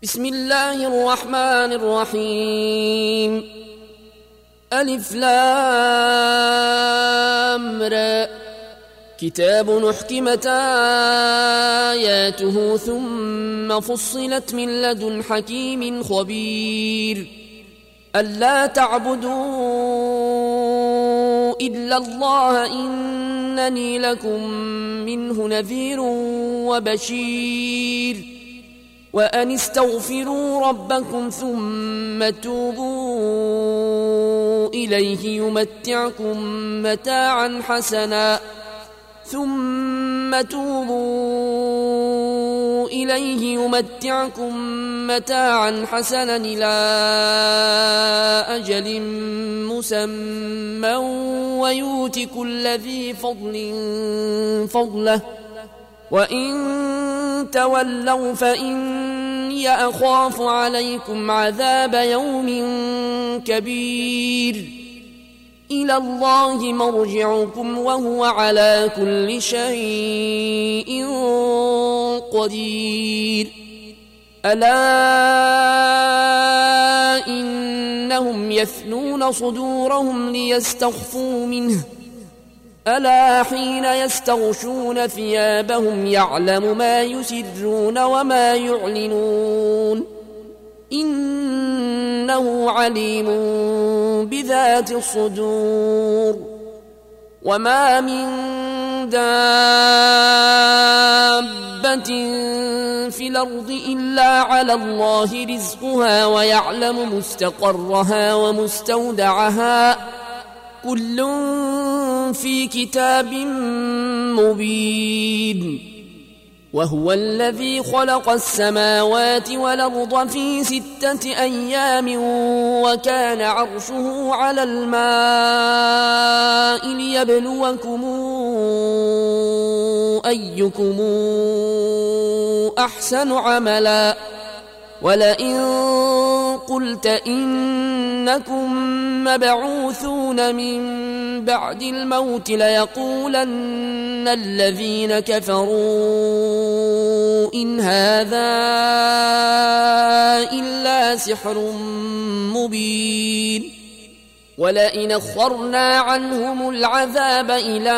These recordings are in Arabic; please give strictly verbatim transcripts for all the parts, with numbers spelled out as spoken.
بسم الله الرحمن الرحيم. ألف لام را. كتاب أحكمت آياته ثم فصلت من لدن حكيم خبير. ألا تعبدوا إلا الله إنني لكم منه نذير وبشير. وأن استغفروا ربكم ثم توبوا إليه يمتعكم متاعا حسنا ثم توبوا إليه يمتعكم متاعا حسنا إلى أجل مسمى ويؤت كل ذي فضل فضله وإن تولوا فإني أخاف عليكم عذاب يوم كبير. إلى الله مرجعكم وهو على كل شيء قدير. ألا إنهم يثنون صدورهم ليستخفوا منه ألا حين يستغشون ثيابهم يعلم ما يسرون وما يعلنون إنه عليم بذات الصدور. وما من دابة في الأرض إلا على الله رزقها ويعلم مستقرها ومستودعها كل في كتاب مبين. وهو الذي خلق السماوات والأرض في ستة أيام وكان عرشه على الماء ليبلوكم أيكم أحسن عملا. ولئن قلت إنكم مبعوثون من بعد الموت ليقولن الذين كفروا إن هذا إلا سحر مبين. ولئن أخرنا عنهم العذاب إلى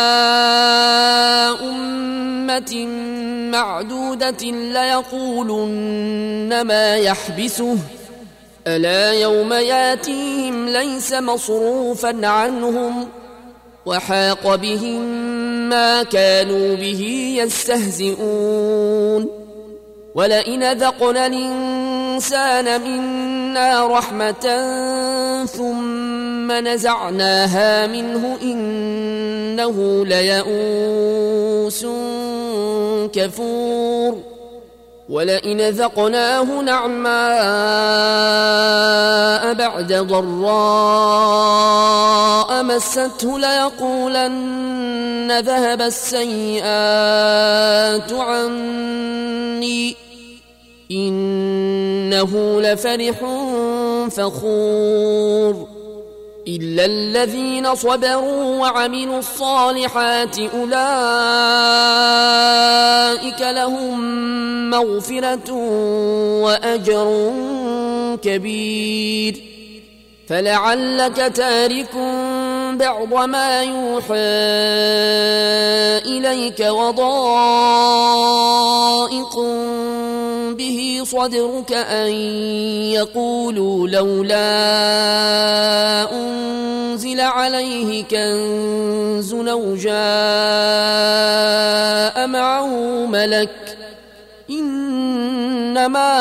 أمة معدودة ليقولن ما يحبسه ألا يوم ياتيهم ليس مصروفا عنهم وحاق بهم ما كانوا به يستهزئون. ولئن ذقنا الإنسان منا رحمة ثم نزعناها منه إنه ليئوس كفور. ولئن ذقناه نعماء بعد ضراء مسته ليقولن ذهب السيئات عني إنه لفرح فخور. إلا الذين صبروا وعملوا الصالحات أولئك لهم مغفرة وأجر كبير. فلعلك تارك بعض ما يوحى إليك وضائق به صدرك أن يقولوا لولا أنزل عليه كنز أو جاء معه ملك إنما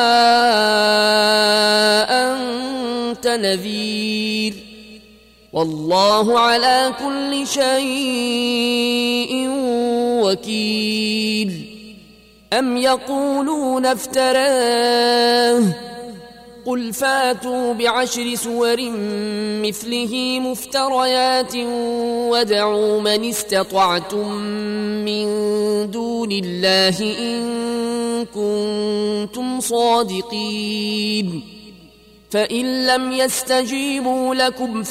أنت نذير والله على كل شيء وكيل. أم يقولون افتراه قل فاتوا بعشر سور مثله مفتريات وادعوا من استطعتم من دون الله إن كنتم صادقين. فإن لم يستجيبوا لكم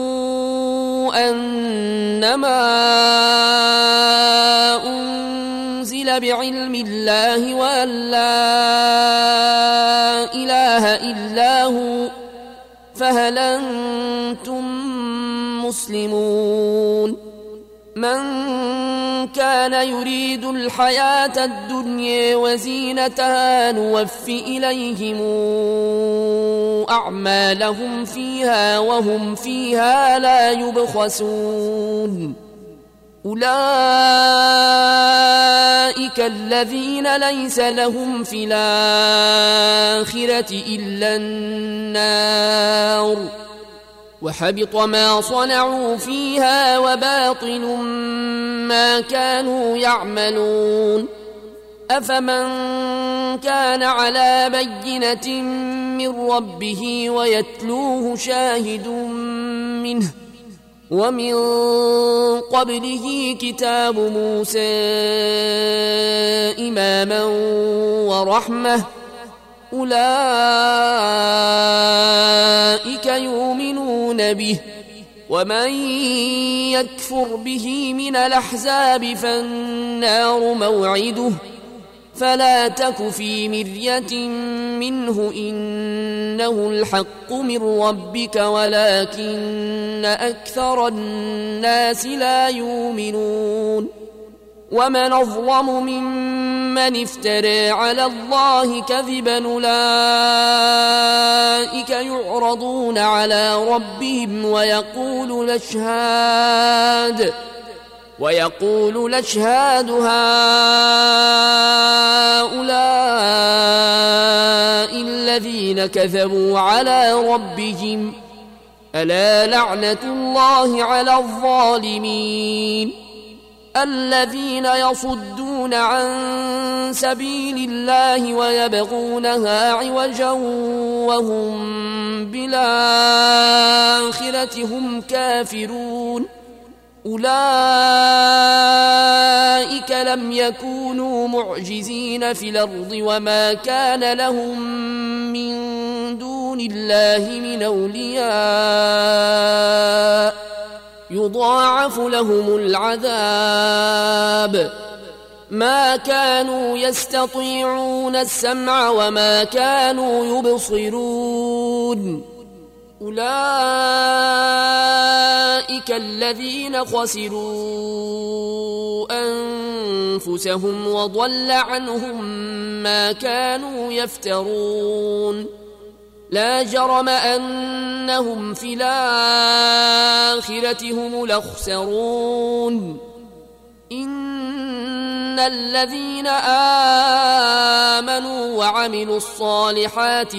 فاعلموا أنما أنزل بعلم الله وأن لا إله إلا هو فهل أنتم مسلمون من كان يريد الحياة الدنيا وزينتها نوف إليهم أعمالهم فيها وهم فيها لا يبخسون أولئك الذين ليس لهم في الآخرة إلا النار وحبط ما صنعوا فيها وباطل ما كانوا يعملون أفمن كان على بينة من ربه ويتلوه شاهد منه ومن قبله كتاب موسى إماما ورحمة أولئك يؤمنون به ومن يكفر به من الأحزاب فالنار موعده فلا تك في مرية منه إنه الحق من ربك ولكن أكثر الناس لا يؤمنون ومن أظلم ممن افترى على الله كذبا أولئك يعرضون على ربهم ويقول الأشهاد ويقول الأشهاد هؤلاء الذين كذبوا على ربهم ألا لعنة الله على الظالمين الذين يصدون عن سبيل الله ويبغونها عوجا وهم بالآخرة هم كافرون أولئك لم يكونوا معجزين في الأرض وما كان لهم من دون الله من أولياء يضاعف لهم العذاب ما كانوا يستطيعون السمع وما كانوا يبصرون أولئك الذين خسروا أنفسهم وضل عنهم ما كانوا يفترون لا جرم أنهم في الآخرة هم الأخسرون إن الذين آمنوا وعملوا الصالحات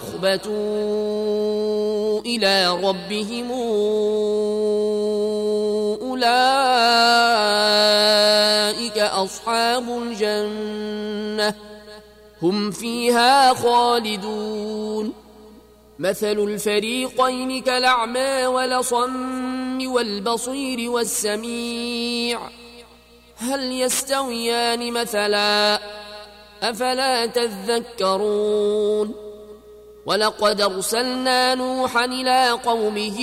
وأخبتوا إلى ربهم أولئك أصحاب الجنة هم فيها خالدون مثل الفريقين كالأعمى والأصم والبصير والسميع هل يستويان مثلا أفلا تذكرون ولقد أرسلنا نوحا إلى قومه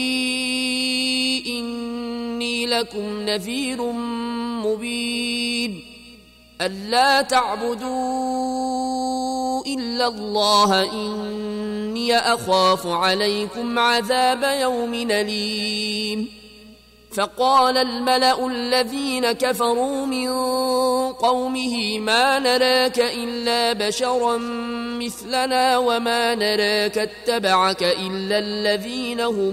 إني لكم نذير مبين ألا تعبدوا إلا الله إني أخاف عليكم عذاب يوم أليم فقال الملأ الذين كفروا من قومه ما نراك إلا بشرا مثلنا وما نراك اتبعك إلا الذين هم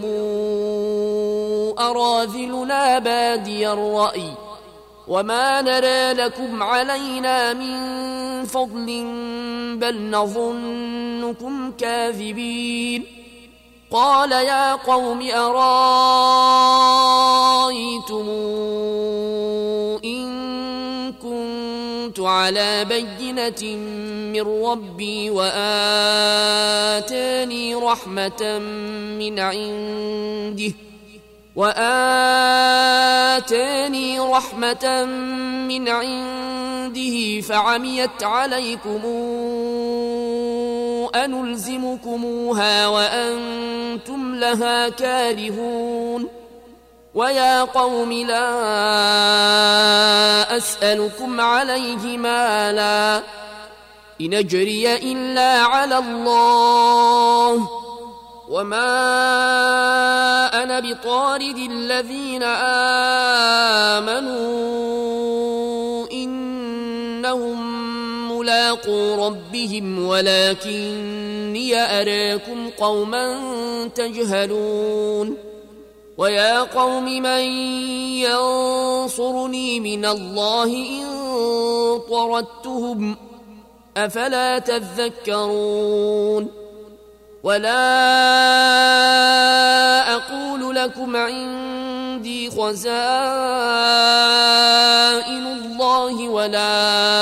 أراذلنا بادي الرأي وما نرى لكم علينا من فضل بل نظنكم كاذبين قال يا قوم أرايتم إن كنت على بينة من ربي وآتاني رحمة من عنده وآتاني رحمة من عنده فعميت عليكم أنلزمكموها وأنتم لها كارهون ويا قوم لا أسألكم عليه مالا إن أجري إلا على الله وما أنا بطارد الذين آمنوا إنهم ملاقو ربهم ولكني أراكم قوما تجهلون ويا قوم من ينصرني من الله إن طردتهم أفلا تذكرون ولا أقول لكم عندي خزائن الله ولا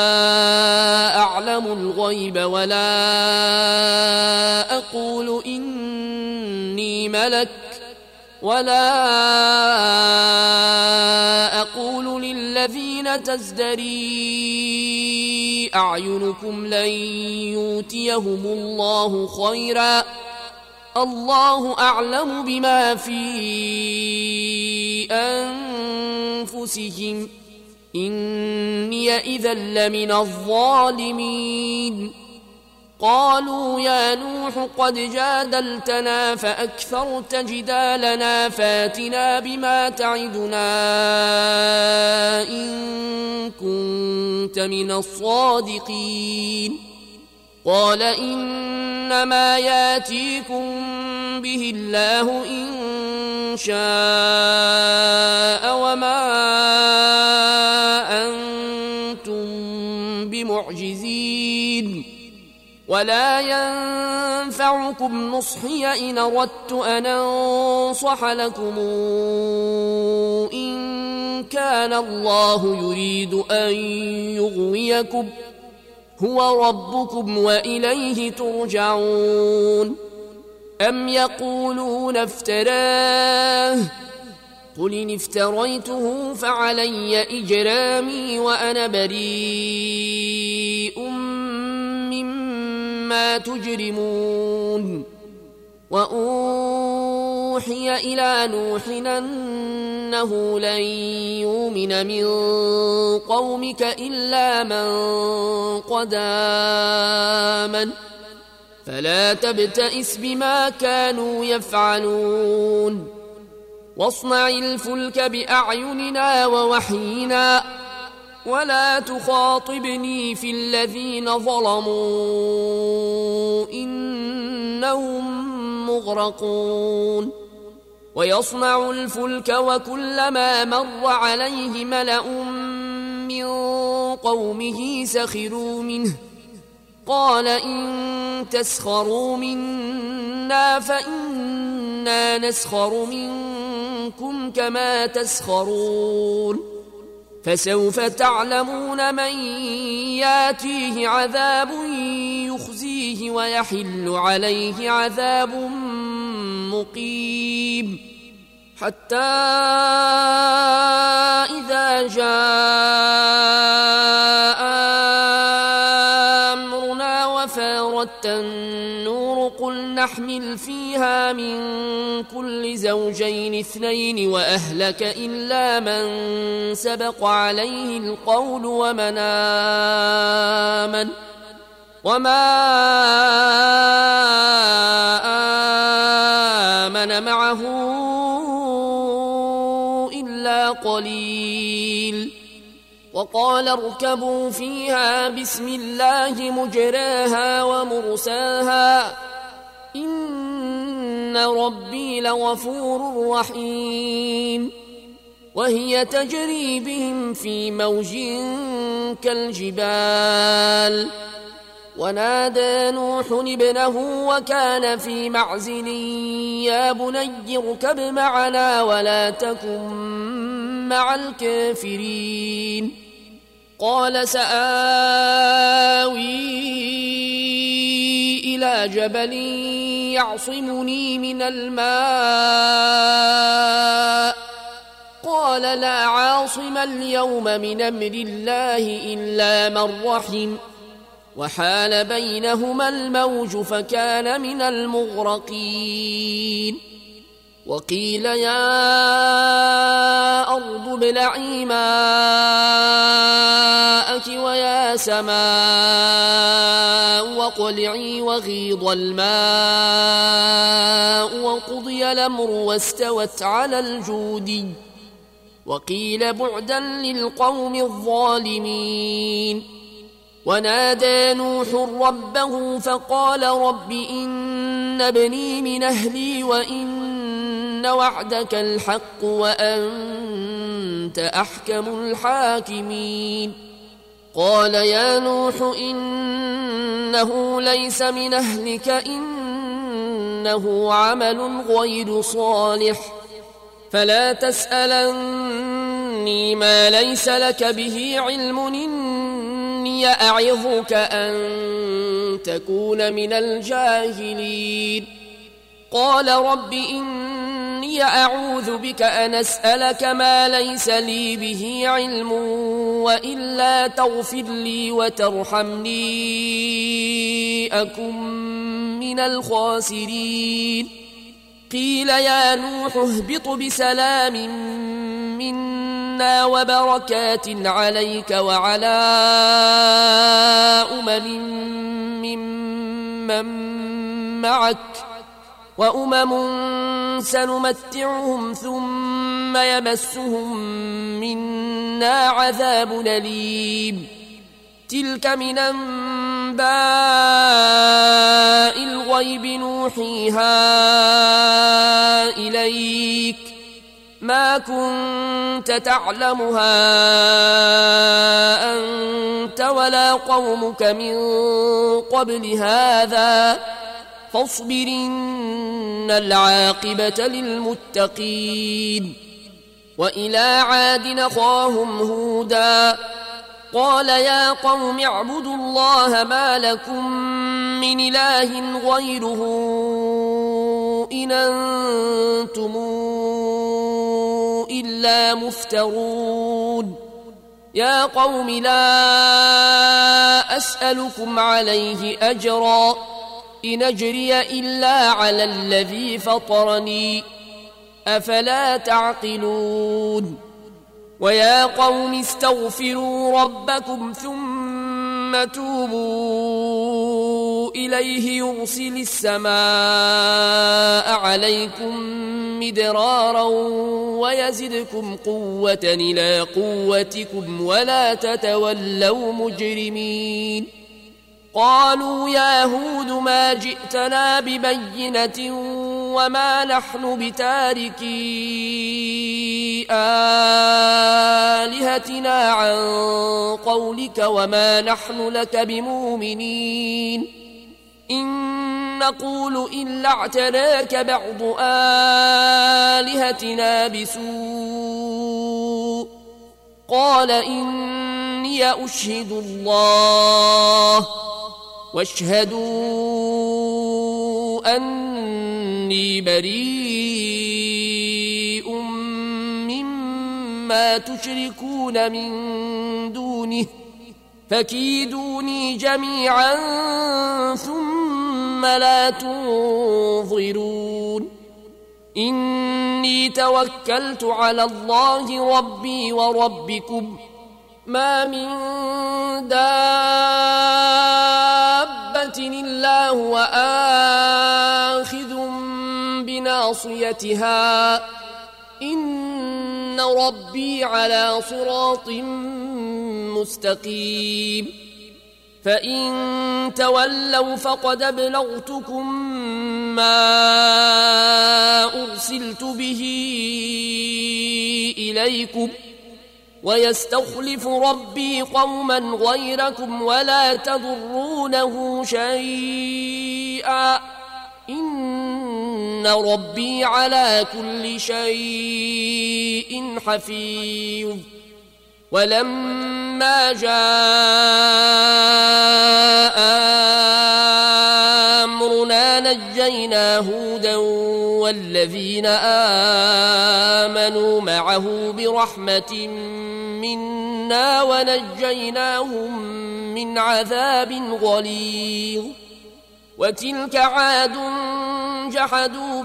أعلم الغيب ولا أقول إني ملك ولا أقول للذين تزدري أعينكم لن يؤتيهم الله خيرا الله أعلم بما في أنفسهم إني إذا لمن الظالمين قالوا يا نوح قد جادلتنا فأكثرت جدالنا فاتنا بما تعدنا إن كنت من الصادقين قال إنما ياتيكم به الله إن شاء وما أنتم بمعجزين ولا ينفعكم نصحي إن أردت أن أنصح لكم إن كان الله يريد أن يغويكم هو ربكم وإليه ترجعون أم يقولون افتراه قل إن افتريته فعلي إجرامي وأنا بريء مما تجرمون وأوحي إلى نوح أنه لن يؤمن من قومك إلا من قد آمن فلا تبتئس بما كانوا يفعلون واصنع الفلك بأعيننا ووحينا ولا تخاطبني في الذين ظلموا إنهم مغرقون ويصنع الفلك وكلما مر عليه ملأ من قومه سخروا منه قال إن تسخروا منا فإنا نسخر منكم كما تسخرون فسوف تعلمون من ياتيه عذاب يخزيه ويحل عليه عذاب مقيم حتى إذا جاء أمرنا وفارت النور قل نحمل فيها من كل زوجين اثنين وأهلك إلا من سبق عليه القول ومن آمن وما آمن معه إلا قليل وقال اركبوا فيها بسم الله مجراها ومرساها إن ربي لغفور رحيم وهي تجري بهم في موج كالجبال ونادى نوح ابنه وكان في معزل يا بني اركب معنا ولا تكن مع الكافرين قال سآوي إلى جبل يعصمني من الماء قال لا عاصم اليوم من أمر الله إلا من رحم وحال بينهما الموج فكان من المغرقين وقيل يا أرض ابلعي ماءك ويا سماء واقلعي وغيض الماء وقضي الأمر واستوت على الجودي وقيل بعدا للقوم الظالمين. ونادى نوح ربه فقال رب إن ابني من أهلي وإن وعدك الحق وأنت أحكم الحاكمين. قال يا نوح إنه ليس من أهلك إنه عمل غير صالح فلا تسألني ما ليس لك به علم إني أعظك أن تكون من الجاهلين. قال رب إني أعوذ بك أن أسألك ما ليس لي به علم وإلا تغفر لي وترحمني أكن من الخاسرين. قيل يا نوح اهبط بسلام منا وبركات عليك وعلى أمم ممن معك وأمم سنمتعهم ثم يمسهم منا عذاب أليم. تلك من أنباء الغيب نوحيها إليك ما كنت تعلمها أنت ولا قومك من قبل هذا فاصبر إن العاقبة للمتقين. وإلى عاد أخاهم هودا قال يا قوم اعبدوا الله ما لكم من إله غيره إن أنتم إلا مفترون. يا قوم لا أسألكم عليه أجرا إن أجري إلا على الذي فطرني أفلا تعقلون. ويا قوم استغفروا ربكم ثم توبوا إليه يرسل السماء عليكم مدرارا ويزدكم قوة إلى قوتكم ولا تتولوا مجرمين. قالوا يا هود ما جئتنا ببينة وما نحن بتاركي آلهتنا عن قولك وما نحن لك بمؤمنين إن نقول إلا اعتراك بعض آلهتنا بسوء. قال إني أشهد الله واشهدوا أني بريء مما تشركون من دونه فكيدوني جميعا ثم لا تنظرون. إني توكلت على الله ربي وربكم ما من دابة إلا هو آخذ بناصيتها إن ربي على صراط مستقيم. فإن تولوا فقد أبلغتكم ما أرسلت به إليكم ويستخلف ربي قوما غيركم ولا تضرونه شيئا إن ربي على كل شيء حفيظ. ولما جاء أمرنا نجينا هودا والذين آمنوا معه برحمة منا ونجيناهم من عذاب غليظ. وتلك عاد جحدوا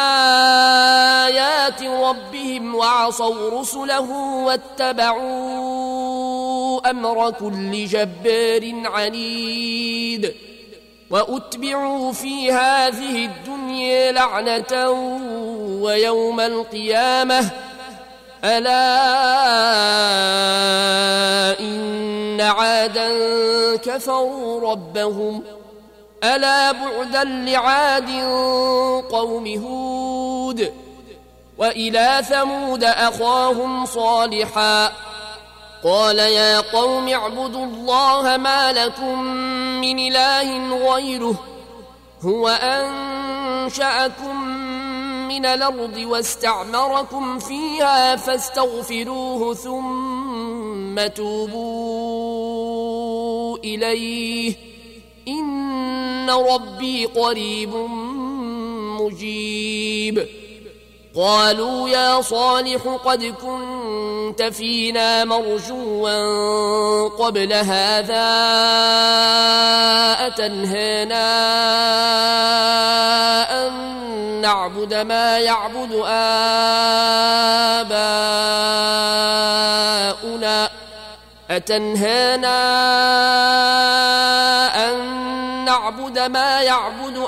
بآيات ربهم وعصوا رسله واتبعوا أمر كل جبار عنيد وأتبعوا في هذه الدنيا لعنة ويوم القيامة ألا إن عادا كفروا ربهم ألا بعدا لعاد قوم هود وإلى ثمود أخاهم صالحا قال يا قوم اعبدوا الله ما لكم من إله غيره هو أنشأكم من الأرض واستعمركم فيها فاستغفروه ثم توبوا إليه إن ربي قريب مجيب قالوا يا صالح قد كنت فينا مرجوا قبل هذا أتنهانا أن نعبد ما يعبد آباؤنا أتنهانا أن نعبد ما يعبد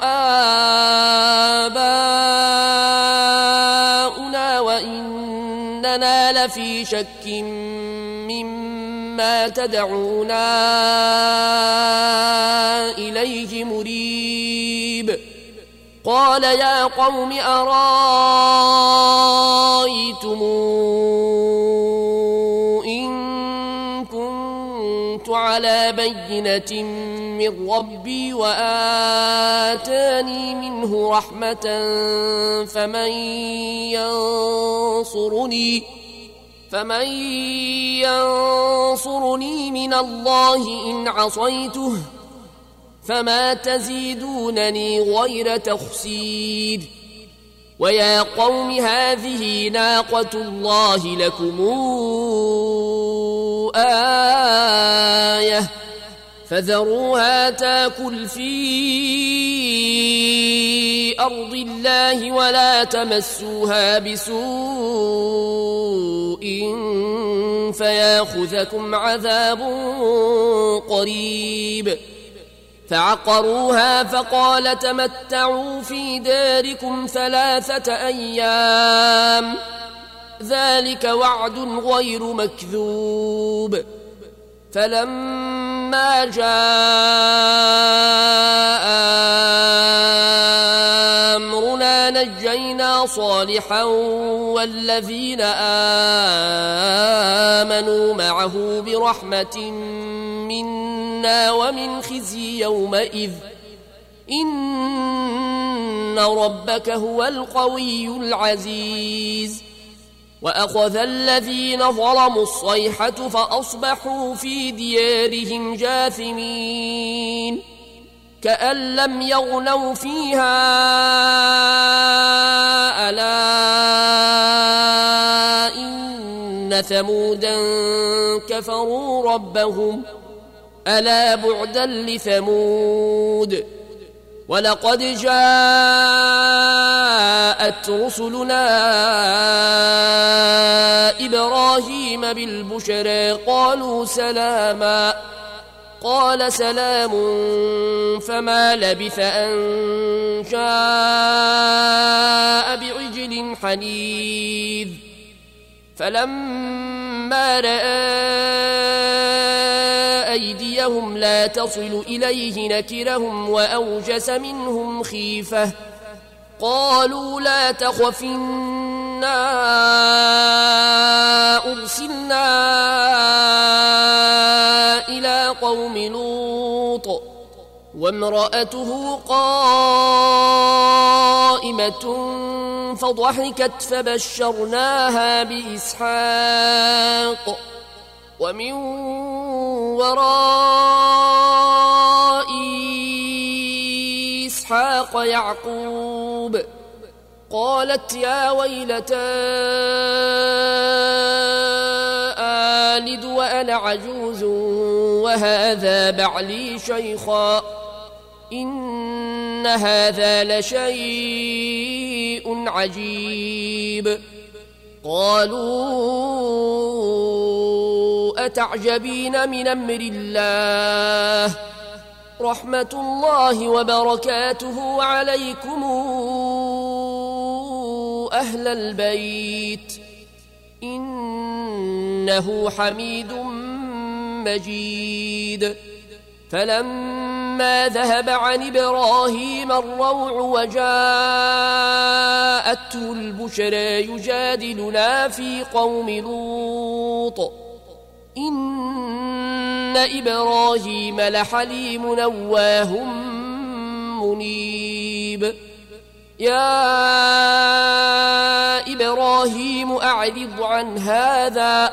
آباؤنا وإننا لفي شك مما تدعونا إليه مريب قال يا قوم أرأيتم على بينة من ربي وآتاني منه رحمة فمن ينصرني فمن ينصرني من الله إن عصيته فما تزيدونني غير تخسير ويا قوم هذه ناقة الله لكم آية فذروها تاكل في أرض الله ولا تمسوها بسوء فياخذكم عذاب قريب فعقروها فقال تمتعوا في داركم ثلاثة أيام ذلك وعد غير مكذوب فلما جاء أمرنا نجينا صالحا والذين آمنوا معه برحمة منا ومن خزي يومئذ إن ربك هو القوي العزيز وأخذ الذين ظلموا الصيحة فأصبحوا في ديارهم جاثمين كأن لم يغنوا فيها ألا إن ثمودا كفروا ربهم ألا بعدا لثمود ولقد جاءت رسلنا إبراهيم بالبشرى قالوا سلاما قال سلام فما لبث أن جاء بعجل حنيذ فلما رأى أيديهم لا تصل إليه نكرهم وأوجس منهم خيفة قالوا لا تخف إنا أرسلنا إلى قوم لوط وامرأته قائمة فضحكت فبشرناها بإسحاق ومن وراء إسحاق يعقوب قالت يا ويلتى آلد وأنا عجوز وهذا بعلي شيخا إن هذا لشيء عجيب. قالوا أتعجبين من أمر الله رحمة الله وبركاته عليكم أهل البيت إنه حميد مجيد. فلما ذهب عن إبراهيم الروع وجاءته البشرى يجادلنا في قوم لوط إن إبراهيم لحليم نواه منيب. يا إبراهيم أعرض عن هذا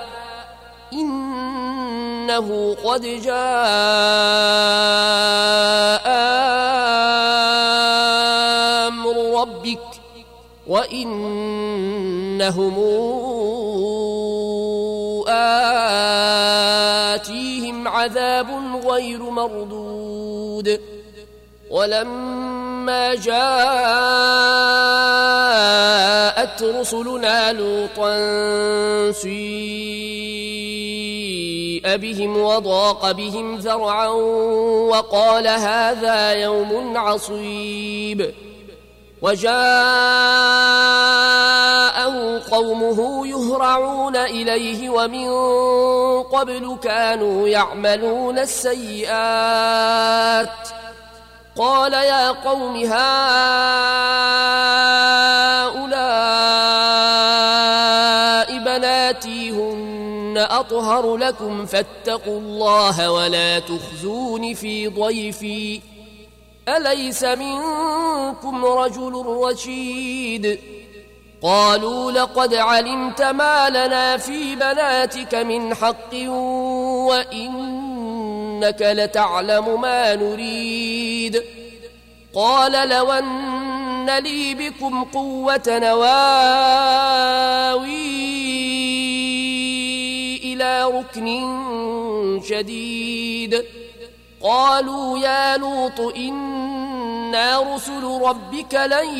إنه قد جاء أمر ربك وإنهم آتيهم عذاب غير مردود. ولما جاءت رسلنا لوطا سيء بهم وضاق بهم ذرعا وقال هذا يوم عصيب. وجاءه قومه يهرعون إليه ومن قبل كانوا يعملون السيئات. قال يا قوم هؤلاء بناتي هن أطهر لكم فاتقوا الله ولا تخزون في ضيفي أليس منكم رجل رشيد. قالوا لقد علمت ما لنا في بناتك من حق وإنك لتعلم ما نريد. قال لو أن لي بكم قوة نواوي إلى ركن شديد. قالوا يا لوط إنا رسل ربك لن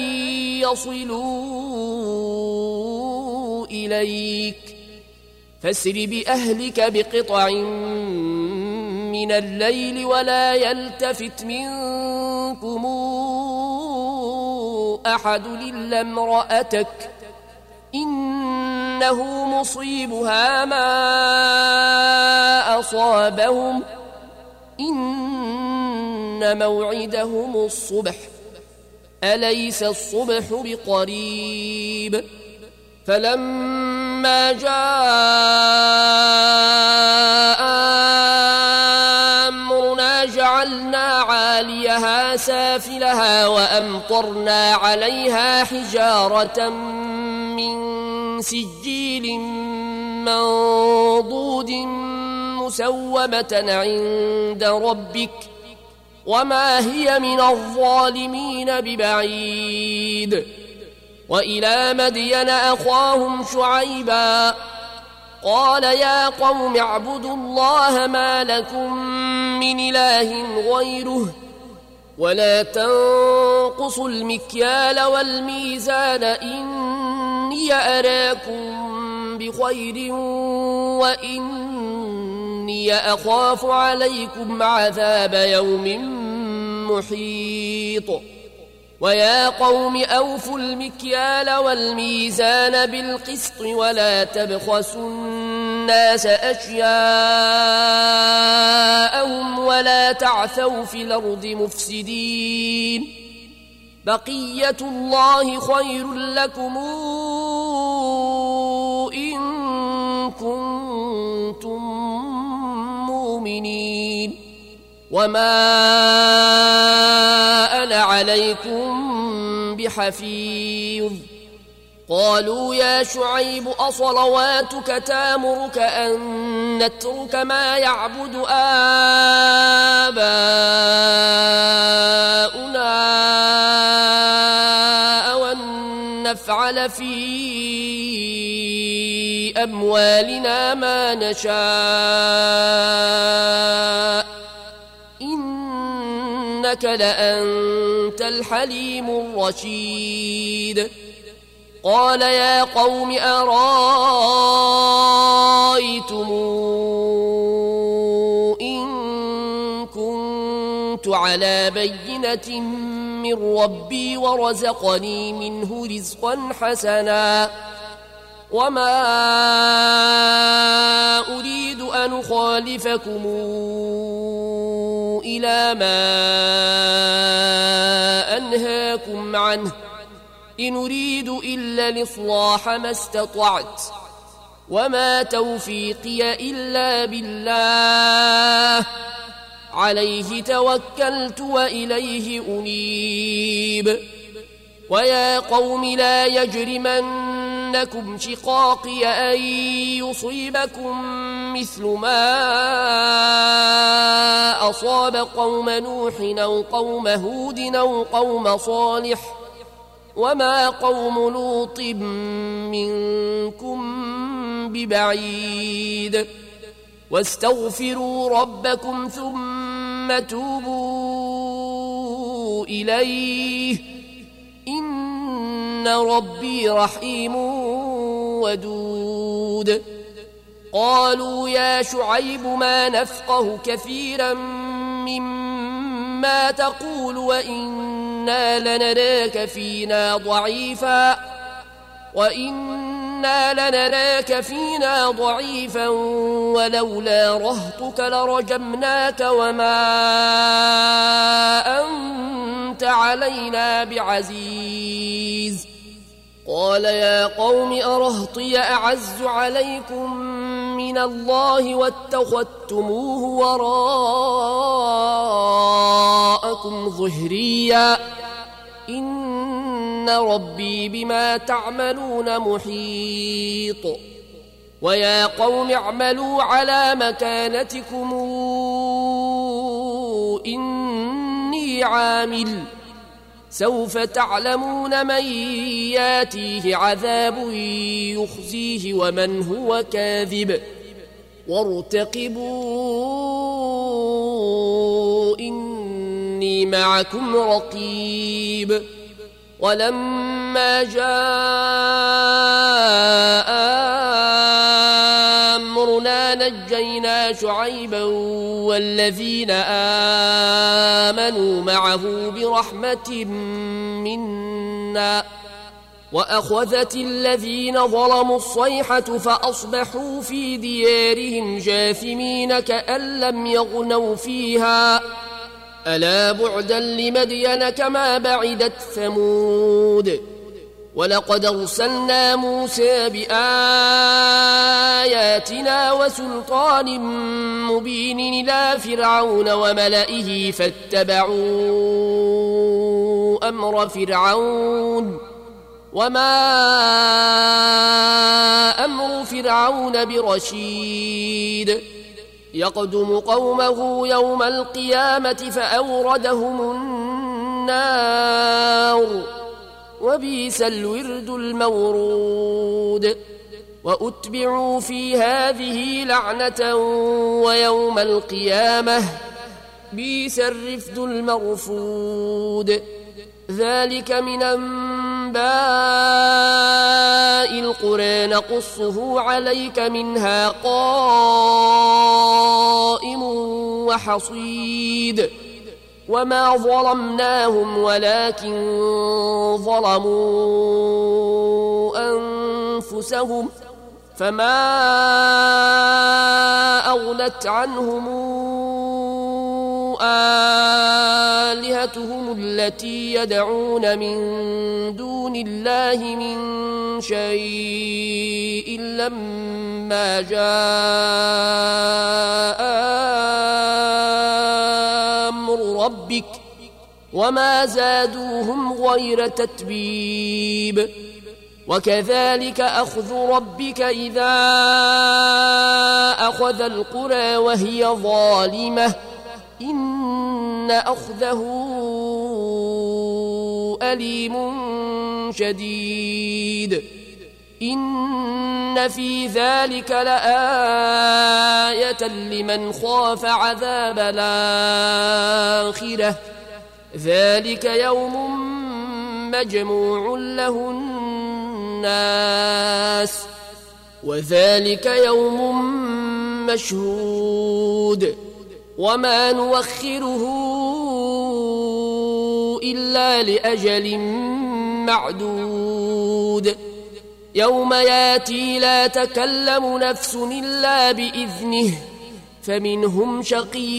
يصلوا إليك فاسر بأهلك بقطع من الليل ولا يلتفت منكم أحد إلا امرأتك إنه مصيبها ما أصابهم إن موعدهم الصبح أليس الصبح بقريب. فلما جاء أمرنا جعلنا عاليها سافلها وأمطرنا عليها حجارة من سجيل منضود مسومة عند ربك وما هي من الظالمين ببعيد. وإلى مدين أخاهم شعيبا قال يا قوم اعبدوا الله ما لكم من إله غيره ولا تنقصوا المكيال والميزان إني أراكم بخير وإني أخاف عليكم عذاب يوم محيط. ويا قوم أوفوا المكيال والميزان بالقسط ولا تبخسوا الناس أشياءهم ولا تعثوا في الأرض مفسدين. بقية الله خير لكم إن كنتم مؤمنين وما أنا عليكم بحفيظ. قالوا يا شعيب أصلواتك تامرك أن نترك ما يعبد آباؤنا أو أن نفعل في أموالنا ما نشاء إنك لأنت الحليم الرشيد قال يا قوم أرأيتم إن كنت على بينة من ربي ورزقني منه رزقا حسنا وما أريد أن أخالفكم إلى ما أنهاكم عنه إن أريد إلا الإصلاح ما استطعت وما توفيقي إلا بالله عليه توكلت وإليه أنيب ويا قوم لا يجرمنكم شقاقي أن يصيبكم مثل ما أصاب قوم نوح أو قوم هود أو قوم صالح وما قوم لوط منكم ببعيد واستغفروا ربكم ثم توبوا إليه إن ربي رحيم ودود قالوا يا شعيب ما نفقه كثيرا مما تقول وإنا لنراك فينا ضعيفا وإنا لنراك فينا ضعيفا ولولا رهطك لرجمناك وما أنت علينا بعزيز قال يا قوم أرهطي أعز عليكم من الله واتخذتموه وراءكم ظهريا إن ربي بما تعملون محيط ويا قوم اعملوا على مكانتكم إني عامل سوف تعلمون من ياتيه عذاب يخزيه ومن هو كاذب وارتقبوا إني معكم رقيب ولما جاء أمرنا نجينا شعيبا والذين آمنوا معه برحمة منا وأخذت الذين ظلموا الصيحة فأصبحوا في ديارهم جاثمين كأن لم يغنوا فيها ألا بعدا لمدين كما بعدت ثمود ولقد أرسلنا موسى بآياتنا وسلطان مبين إلى فرعون وملئه فاتبعوا أمر فرعون وما أمر فرعون برشيد يقدم قومه يوم القيامة فأوردهم النار وبئس الورد المورود وأتبعوا في هذه لعنة ويوم القيامة بئس الرفد المرفود ذلك من أنباء القرى نقصه عليك منها قائم وحصيد وما ظلمناهم ولكن ظلموا أنفسهم فما أغنت عنهم آلهتهم التي يدعون من دون الله من شيء لما جاء أمر ربك وما زادوهم غير تتبيب وكذلك أخذ ربك إذا أخذ القرى وهي ظالمة إن أخذه أليم شديد إن في ذلك لآية لمن خاف عذاب الآخرة ذلك يوم مجموع له الناس وذلك يوم مشهود وما نوخره إلا لأجل معدود يوم ياتي لا تكلم نفس إلا بإذنه فمنهم شقي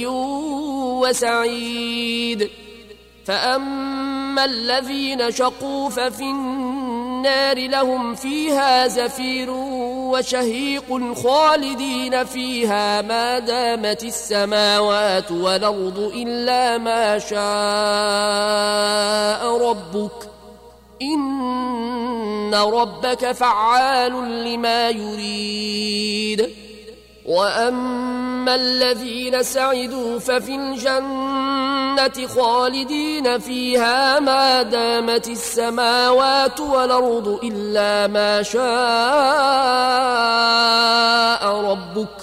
وسعيد فأما الذين شقوا ففي النار لهم فيها زفير وشهيق خالدين فيها ما دامت السماوات والأرض إلا ما شاء ربك إن ربك فعال لما يريد وأما الذين سعدوا ففي الجنة خالدين فيها ما دامت السماوات والأرض إلا ما شاء ربك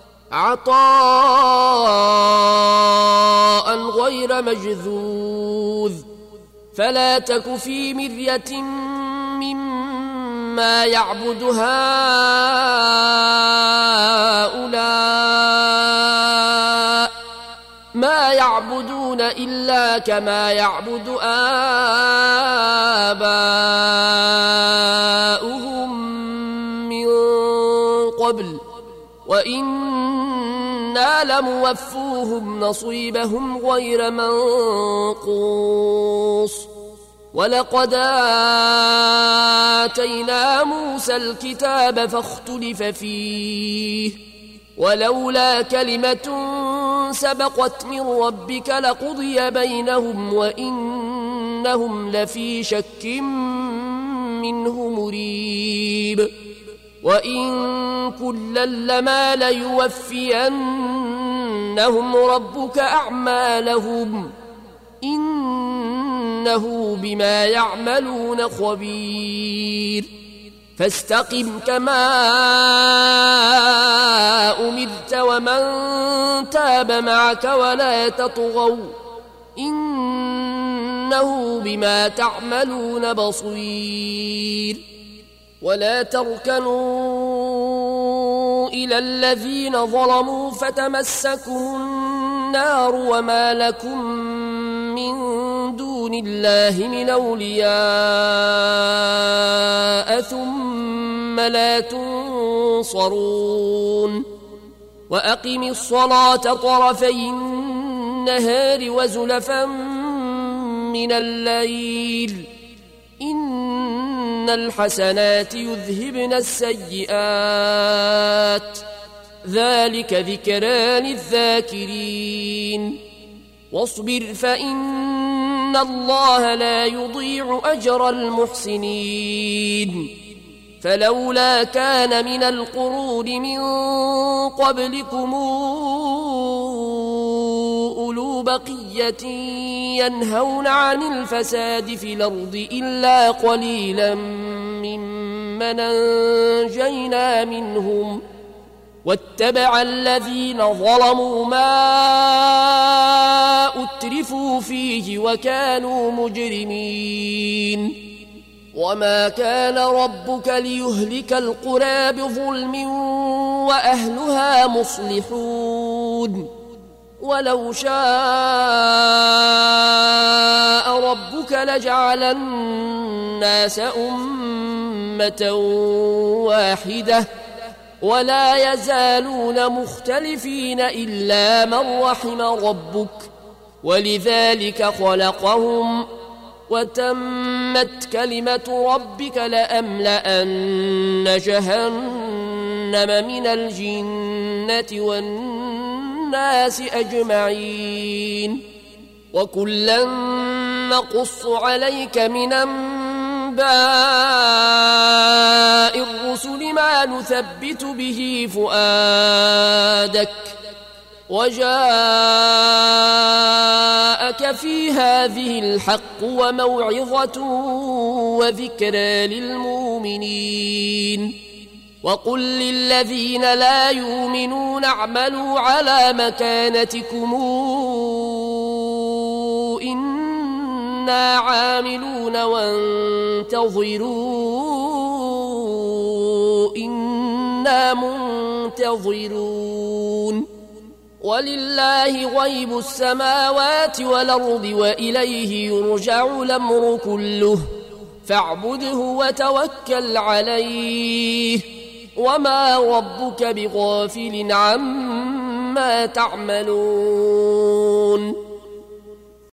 عطاء غير مجذوذ فلا تك في مرية مما يعبد هؤلاء ما يعبدون إلا كما يعبد آباؤهم من قبل وإنا لموفوهم نصيبهم غير منقوص ولقد آتينا موسى الكتاب فاختلف فيه ولولا كلمة سبقت من ربك لقضي بينهم وإنهم لفي شك منه مريب وإن كلا لما ليوفينهم ربك أعمالهم إنه بما يعملون خبير فاستقم كما أمرت ومن تاب معك ولا تطغوا إنه بما تعملون بصير ولا تركنوا إلى الذين ظلموا فتمسكوا النار وما لكم من دون الله من أولياء ثم لا تنصرون وأقم الصلاة طرفي النهار وزلفا من الليل إن الحسنات يذهبن السيئات ذلك ذكرى للذاكرين واصبر فإن الله لا يضيع أجر المحسنين فلولا كان من القرون من قبلكم أولو بقية ينهون عن الفساد في الأرض إلا قليلا ممن أنجينا منهم واتبع الذين ظلموا ما أترفوا فيه وكانوا مجرمين وما كان ربك ليهلك القرى بظلم وأهلها مصلحون ولو شاء ربك لجعل الناس أمة واحدة ولا يزالون مختلفين إلا من رحم ربك ولذلك خلقهم وتمت كلمة ربك لأملأن جهنم من الجنة والناس أجمعين وكلا نقص عليك من أنباء الرسل ما نثبت به فؤادك وجاءك في هذه الحق وموعظة وذكرى للمؤمنين وقل للذين لا يؤمنون اعملوا على مكانتكم إن إنا عاملون وانتظروا إنا منتظرون ولله غيب السماوات والأرض وإليه يرجع الأمر كله فاعبده وتوكل عليه وما ربك بغافل عما تعملون